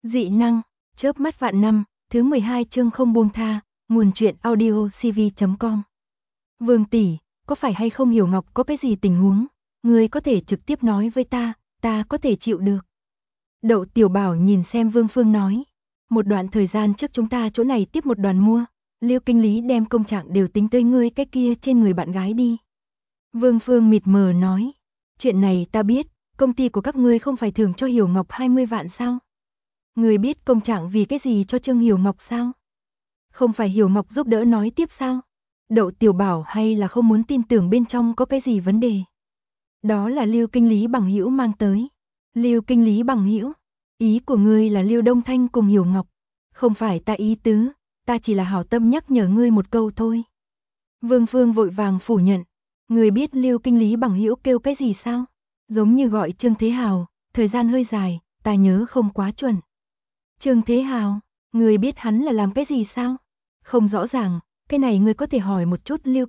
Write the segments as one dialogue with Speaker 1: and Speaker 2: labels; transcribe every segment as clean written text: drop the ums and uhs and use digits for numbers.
Speaker 1: Dị năng, chớp mắt vạn năm, thứ 12 chương không buông tha, nguồn truyện audio cv.com. Vương tỷ, có phải hay không Hiểu Ngọc có cái gì tình huống, ngươi có thể trực tiếp nói với ta có thể chịu được. Đậu Tiểu Bảo nhìn xem Vương Phương nói, một đoạn thời gian trước chúng ta chỗ này tiếp một đoàn mua, Lưu kinh lý đem công trạng đều tính tới ngươi cái kia trên người bạn gái đi. Vương Phương mịt mờ nói, chuyện này ta biết, công ty của các ngươi không phải thưởng cho Hiểu Ngọc 20 vạn sao? Ngươi biết công trạng vì cái gì cho Trương Hiểu Ngọc sao? Không phải Hiểu Ngọc giúp đỡ nói tiếp sao? Đậu Tiểu Bảo hay là không muốn tin tưởng bên trong có cái gì vấn đề? Đó là Lưu kinh lý bằng hữu mang tới. Lưu kinh lý bằng hữu? Ý của ngươi là Lưu Đông Thanh cùng Hiểu Ngọc? Không phải ta ý tứ, ta chỉ là hảo tâm nhắc nhở ngươi một câu thôi. Vương Phương vội vàng phủ nhận. Ngươi biết Lưu kinh lý bằng hữu kêu cái gì sao? Giống như gọi Trương Thế Hào, thời gian hơi dài, ta nhớ không quá chuẩn. Trương Thế Hào, ngươi biết hắn là làm cái gì sao? Không rõ ràng, cái này ngươi có thể hỏi một chút Lưu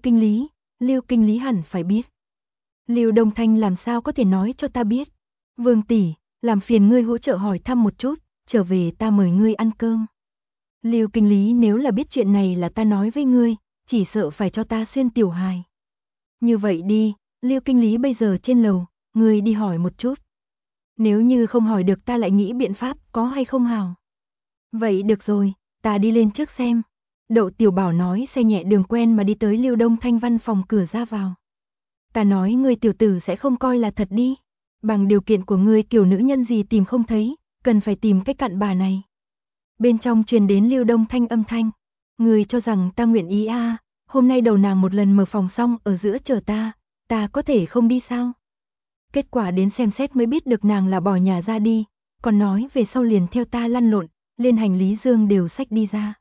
Speaker 1: kinh lý hẳn phải biết. Lưu Đông Thanh làm sao có thể nói cho ta biết? Vương tỷ, làm phiền ngươi hỗ trợ hỏi thăm một chút, trở về ta mời ngươi ăn cơm. Lưu kinh lý nếu là biết chuyện này là ta nói với ngươi, chỉ sợ phải cho ta xuyên tiểu hài. Như vậy đi, Lưu kinh lý bây giờ trên lầu, ngươi đi hỏi một chút. Nếu như không hỏi được ta lại nghĩ biện pháp có hay không hào. Vậy được rồi, ta đi lên trước xem. Đậu Tiểu Bảo nói xe nhẹ đường quen mà đi tới Lưu Đông Thanh văn phòng cửa ra vào. Ta nói ngươi tiểu tử sẽ không coi là thật đi. Bằng điều kiện của ngươi kiểu nữ nhân gì tìm không thấy, cần phải tìm cái cặn bà này. Bên trong truyền đến Lưu Đông Thanh âm thanh. Ngươi cho rằng ta nguyện ý à, hôm nay đầu nàng một lần mở phòng xong ở giữa chờ ta có thể không đi sao? Kết quả đến xem xét mới biết được nàng là bỏ nhà ra đi, còn nói về sau liền theo ta lăn lộn, liên hành lý dương đều xách đi ra.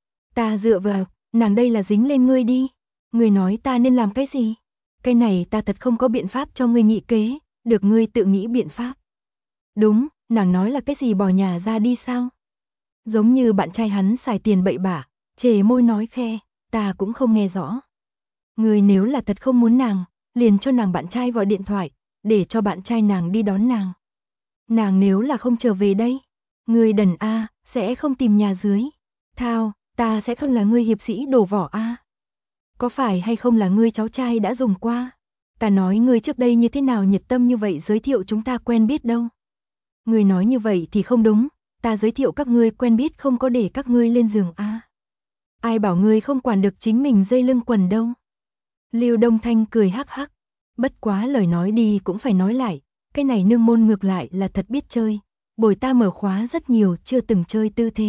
Speaker 1: Ta dựa vào, nàng đây là dính lên ngươi đi. Ngươi nói ta nên làm cái gì? Cái này ta thật không có biện pháp cho ngươi nghị kế, được ngươi tự nghĩ biện pháp. Đúng, nàng nói là cái gì bỏ nhà ra đi sao? Giống như bạn trai hắn xài tiền bậy bạ, chề môi nói khe, ta cũng không nghe rõ. Ngươi nếu là thật không muốn nàng, liền cho nàng bạn trai gọi điện thoại, để cho bạn trai nàng đi đón nàng. Nàng nếu là không trở về đây, ngươi đần a, sẽ không tìm nhà dưới. Thao, ta sẽ không là ngươi hiệp sĩ đổ vỏ a. Có phải hay không là ngươi cháu trai đã dùng qua? Ta nói ngươi trước đây như thế nào nhiệt tâm như vậy giới thiệu chúng ta quen biết đâu. Ngươi nói như vậy thì không đúng, ta giới thiệu các ngươi quen biết không có để các ngươi lên giường a. Ai bảo ngươi không quản được chính mình dây lưng quần đâu. Lưu Đông Thanh cười hắc hắc, bất quá lời nói đi cũng phải nói lại, cái này nương môn ngược lại là thật biết chơi, bồi ta mở khóa rất nhiều chưa từng chơi tư thế.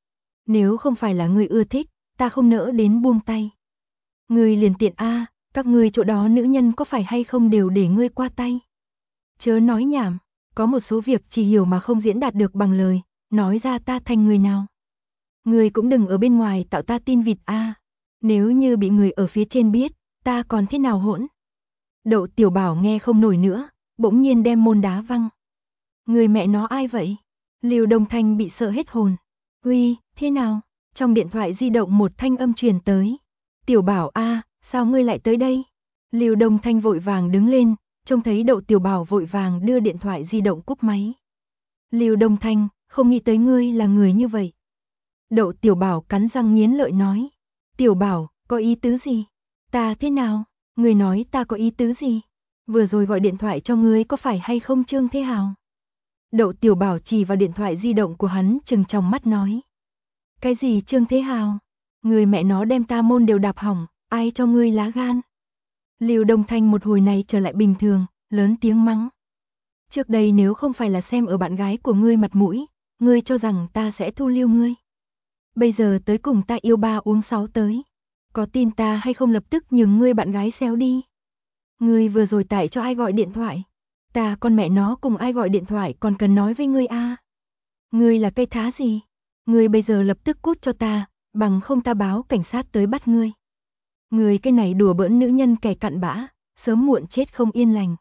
Speaker 1: Nếu không phải là ngươi ưa thích, ta không nỡ đến buông tay. Ngươi liền tiện a, các ngươi chỗ đó nữ nhân có phải hay không đều để ngươi qua tay. Chớ nói nhảm, có một số việc chỉ hiểu mà không diễn đạt được bằng lời, nói ra ta thành người nào. Ngươi cũng đừng ở bên ngoài tạo ta tin vịt a, nếu như bị người ở phía trên biết, ta còn thế nào hỗn. Đậu Tiểu Bảo nghe không nổi nữa, bỗng nhiên đem môn đá văng. Người mẹ nó ai vậy? Lưu Đông Thanh bị sợ hết hồn. Uy, thế nào? Trong điện thoại di động một thanh âm truyền tới. Tiểu Bảo a, sao ngươi lại tới đây? Lưu Đông Thanh vội vàng đứng lên, trông thấy Đậu Tiểu Bảo vội vàng đưa điện thoại di động cúp máy. Lưu Đông Thanh, không nghĩ tới ngươi là người như vậy. Đậu Tiểu Bảo cắn răng nghiến lợi nói. Tiểu Bảo, có ý tứ gì? Ta thế nào? Ngươi nói ta có ý tứ gì? Vừa rồi gọi điện thoại cho ngươi có phải hay không Trương Thế Hào? Đậu Tiểu Bảo chỉ vào điện thoại di động của hắn trừng trong mắt nói. Cái gì Trương Thế Hào? Người mẹ nó đem ta môn đều đạp hỏng, ai cho ngươi lá gan? Lưu Đông Thanh một hồi này trở lại bình thường, lớn tiếng mắng. Trước đây nếu không phải là xem ở bạn gái của ngươi mặt mũi, ngươi cho rằng ta sẽ thu lưu ngươi. Bây giờ tới cùng ta yêu 3 uống 6 tới. Có tin ta hay không lập tức nhường ngươi bạn gái xéo đi. Ngươi vừa rồi tại cho ai gọi điện thoại? Ta con mẹ nó cùng ai gọi điện thoại còn cần nói với ngươi a? Ngươi là cây thá gì? Ngươi bây giờ lập tức cút cho ta, bằng không ta báo cảnh sát tới bắt ngươi. Ngươi cái này đùa bỡn nữ nhân kẻ cặn bã, sớm muộn chết không yên lành.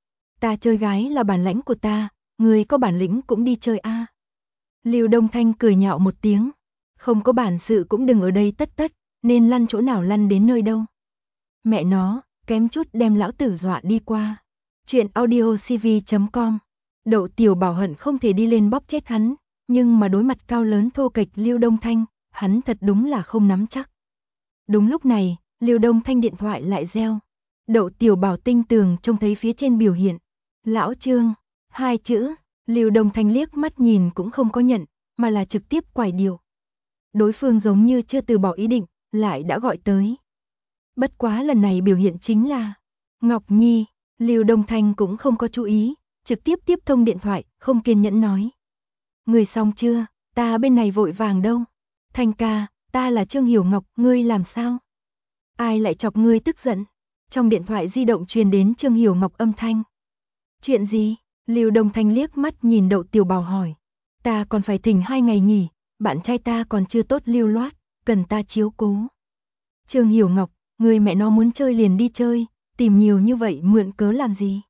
Speaker 1: Ta chơi gái là bản lãnh của ta, ngươi có bản lĩnh cũng đi chơi a. Lưu Đông Thanh cười nhạo một tiếng, không có bản sự cũng đừng ở đây tất, nên lăn chỗ nào lăn đến nơi đâu. Mẹ nó, kém chút đem lão tử dọa đi qua. Chuyện audio cv.com. Đậu Tiểu Bảo hận không thể đi lên bóp chết hắn, Nhưng mà đối mặt cao lớn thô kệch Lưu Đông Thanh, hắn thật đúng là không nắm chắc. Đúng lúc này, Lưu Đông Thanh điện thoại lại reo. Đậu Tiểu Bảo tinh tường trông thấy phía trên biểu hiện. Lão Trương, 2 chữ, Lưu Đông Thanh liếc mắt nhìn cũng không có nhận, mà là trực tiếp quải điều. Đối phương giống như chưa từ bỏ ý định, lại đã gọi tới. Bất quá lần này biểu hiện chính là Ngọc Nhi, Lưu Đông Thanh cũng không có chú ý, trực tiếp tiếp thông điện thoại, không kiên nhẫn nói. Người xong chưa, ta bên này vội vàng đâu. Thanh ca, ta là Trương Hiểu Ngọc, ngươi làm sao? Ai lại chọc ngươi tức giận? Trong điện thoại di động truyền đến Trương Hiểu Ngọc âm thanh. Chuyện gì? Lưu Đông Thanh liếc mắt nhìn Đậu Tiểu Bảo hỏi. Ta còn phải thỉnh 2 ngày nghỉ, bạn trai ta còn chưa tốt lưu loát, cần ta chiếu cố. Trương Hiểu Ngọc, người mẹ nó muốn chơi liền đi chơi, tìm nhiều như vậy mượn cớ làm gì?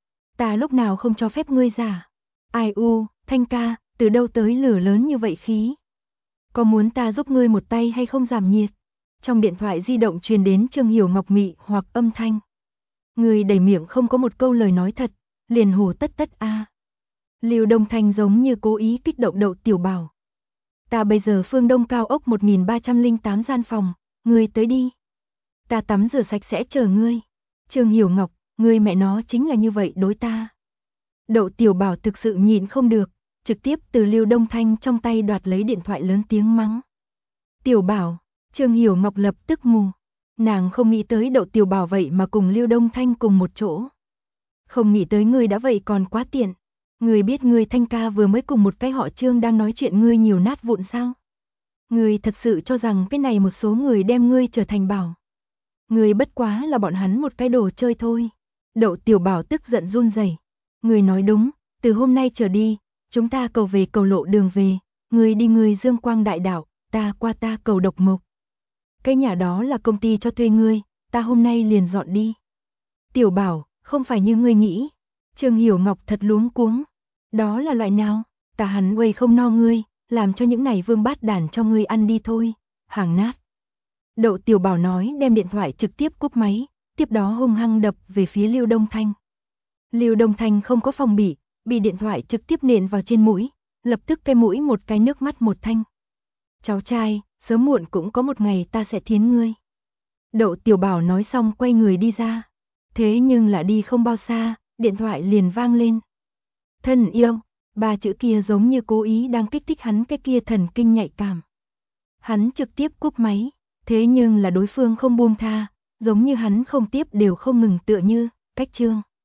Speaker 1: Ta lúc nào không cho phép ngươi giả. Ai u, Thanh ca, từ đâu tới lửa lớn như vậy khí? Có muốn ta giúp ngươi một tay hay không giảm nhiệt? Trong điện thoại di động truyền đến Trương Hiểu Ngọc mị hoặc âm thanh. Người đầy miệng không có một câu lời nói thật, liền hồ tất tất a. Lưu Đông Thanh giống như cố ý kích động Đậu Tiểu Bảo. Ta bây giờ phương Đông cao ốc 1308 gian phòng, ngươi tới đi. Ta tắm rửa sạch sẽ chờ ngươi. Trương Hiểu Ngọc, ngươi mẹ nó chính là như vậy đối ta. Đậu Tiểu Bảo thực sự nhịn không được, trực tiếp từ Lưu Đông Thanh trong tay đoạt lấy điện thoại lớn tiếng mắng. Tiểu Bảo, Trương Hiểu Ngọc lập tức mù. Nàng không nghĩ tới Đậu Tiểu Bảo vậy mà cùng Lưu Đông Thanh cùng một chỗ. Không nghĩ tới ngươi đã vậy còn quá tiện. Ngươi biết ngươi Thanh ca vừa mới cùng một cái họ Trương đang nói chuyện ngươi nhiều nát vụn sao? Ngươi thật sự cho rằng cái này một số người đem ngươi trở thành bảo. Ngươi bất quá là bọn hắn một cái đồ chơi thôi. Đậu Tiểu Bảo tức giận run rẩy. Ngươi nói đúng, từ hôm nay trở đi, chúng ta cầu về cầu lộ đường về, ngươi đi ngươi Dương Quang Đại Đạo, ta qua ta cầu Độc Mộc. Cái nhà đó là công ty cho thuê ngươi, ta hôm nay liền dọn đi. Tiểu Bảo, không phải như ngươi nghĩ. Trương Hiểu Ngọc thật luống cuống. Đó là loại nào? Ta hắn quầy không no ngươi, làm cho những này vương bát đàn cho ngươi ăn đi thôi. Hàng nát. Đậu Tiểu Bảo nói đem điện thoại trực tiếp cúp máy, tiếp đó hung hăng đập về phía Lưu Đông Thanh. Lưu Đông Thanh không có phòng bị điện thoại trực tiếp nện vào trên mũi, lập tức cái mũi một cái nước mắt một thanh. Cháu trai, sớm muộn cũng có một ngày ta sẽ thiến ngươi. Đậu Tiểu Bảo nói xong quay người đi ra. Thế nhưng là đi không bao xa, điện thoại liền vang lên. Thân yêu, 3 chữ kia giống như cố ý đang kích thích hắn cái kia thần kinh nhạy cảm. Hắn trực tiếp cúp máy, thế nhưng là đối phương không buông tha, giống như hắn không tiếp đều không ngừng tựa như, cách Trương